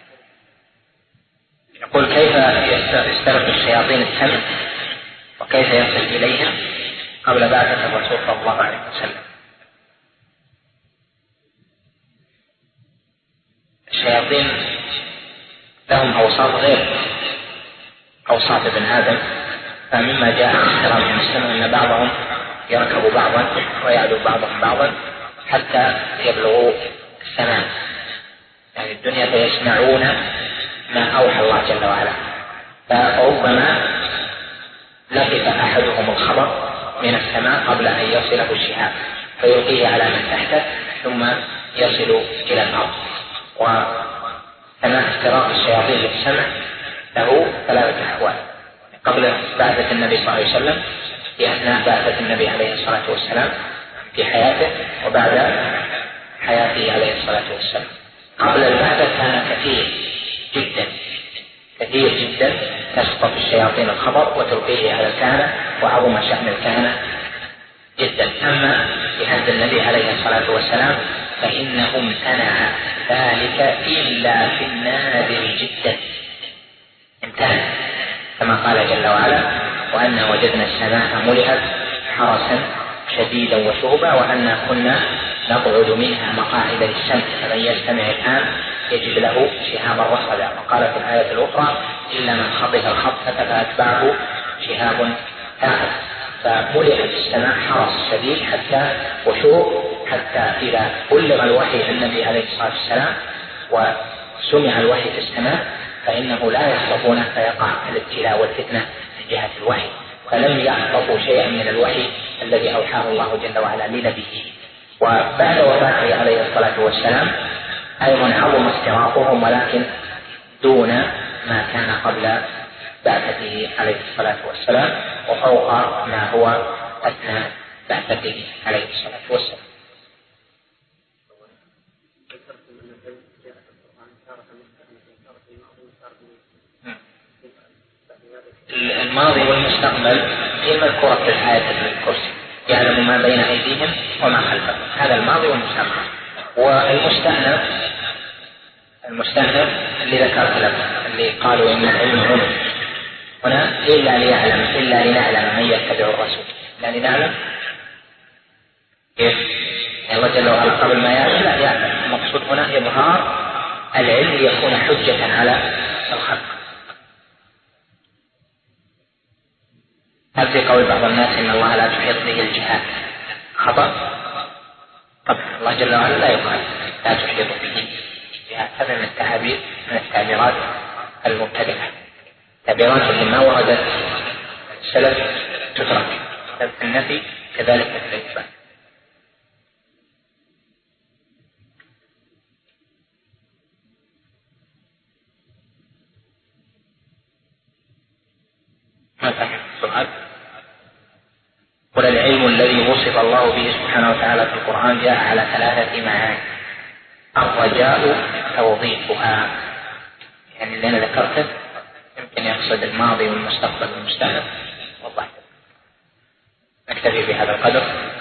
يقول كيف يسترق الشياطين السمع وكيف يصل إليهم قبل بعثة الرسول صلى الله عليه وسلم؟ الشياطين لهم أوصاف غير أوصاف ابن آدم، فمما جاء عن احترام المسلم أن بعضهم يركب بعضا ويعدو بعضهم بعضا حتى يبلغوا السماء، يعني الدنيا فيسمعون ما أوحى الله جل وعلا، فربما لقف أحدهم الخبر من السماء قبل أن يصله الشهاب فيلقيه على من تحته ثم يصل إلى الأرض. وكما استراق الشياطين للسمع له ثلاثة أحوال: قبل بعثة النبي صلى الله عليه وسلم، في أثناء بعثة النبي عليه الصلاة والسلام في حياته، وبعد حياته عليه الصلاة والسلام. قبل البعثة كان كثير جدا تسقط الشياطين الخبر وتلقيه على الكهنة، وعظم شأن الكهنة جدا. أما في عهد النبي عليه الصلاة والسلام فإنه امتنع ذلك إلا في النادر جدا، امتنع، كما قال جل وعلا: وأنا وجدنا السماء ملئت حرسا شديدا وشهبا وأنا كنا نقعد منها مقاعد للسمع فمن يستمع الآن يجد له شهابا رصدا. وقال في الآية الأخرى: إلا من خطف الخطفة فأتبعه شهاب ثاقب. فملئت السماء حرس شديد حتى وشوب، حتى إذا بلغ الوحي عن النبي عليه الصلاة والسلام وسمع الوحي في السماء فإنه لا يخطفونه فيقع الابتلاء والفتنة من جهة الوحي، فلم يخطفوا شيئا من الوحي الذي أوحاه الله جل وعلا لنبيه. وبعد وفاته عليه الصلاة والسلام أيضا عظم استراقهم، ولكن دون ما كان قبل بعثته عليه الصلاة والسلام، وفوق ما هو أثناء بعثته عليه الصلاة والسلام. الماضي والمستقبل هي مذكورة في الآية الكرسي: يعلم ما بين أيديهم وما خلفهم. هذا الماضي والمستقبل. والمستأنف اللي ذكرت لك، اللي قالوا إن العلم هنا إلا لنعلم من يتبع الرسول، لا لنعلم كيف الله جل وعلا قبل ما يعلم، لا يعلم. المقصود هنا إظهار العلم ليكون حجة على الخلق. هل في قول بعض الناس إن الله لا تحيط به الجهات خطأ؟ طبعا الله جل وعلا لا يقال لا تحيط به الجهات، هذا من التعبير، من التعبيرات المبتدعة، تعبيرات اللي ما وردت السلف تترك، النفي كذلك مثل الإثبات. ما فهم السؤال؟ وللعلم الذي وصف الله به سبحانه وتعالى في القرآن جاء على ثلاثة معاني: الرجاء توظيفها، يعني اللي أنا ذكرته يمكن يقصد الماضي والمستقبل والمستقبل والله. نكتفي بهذا القدر.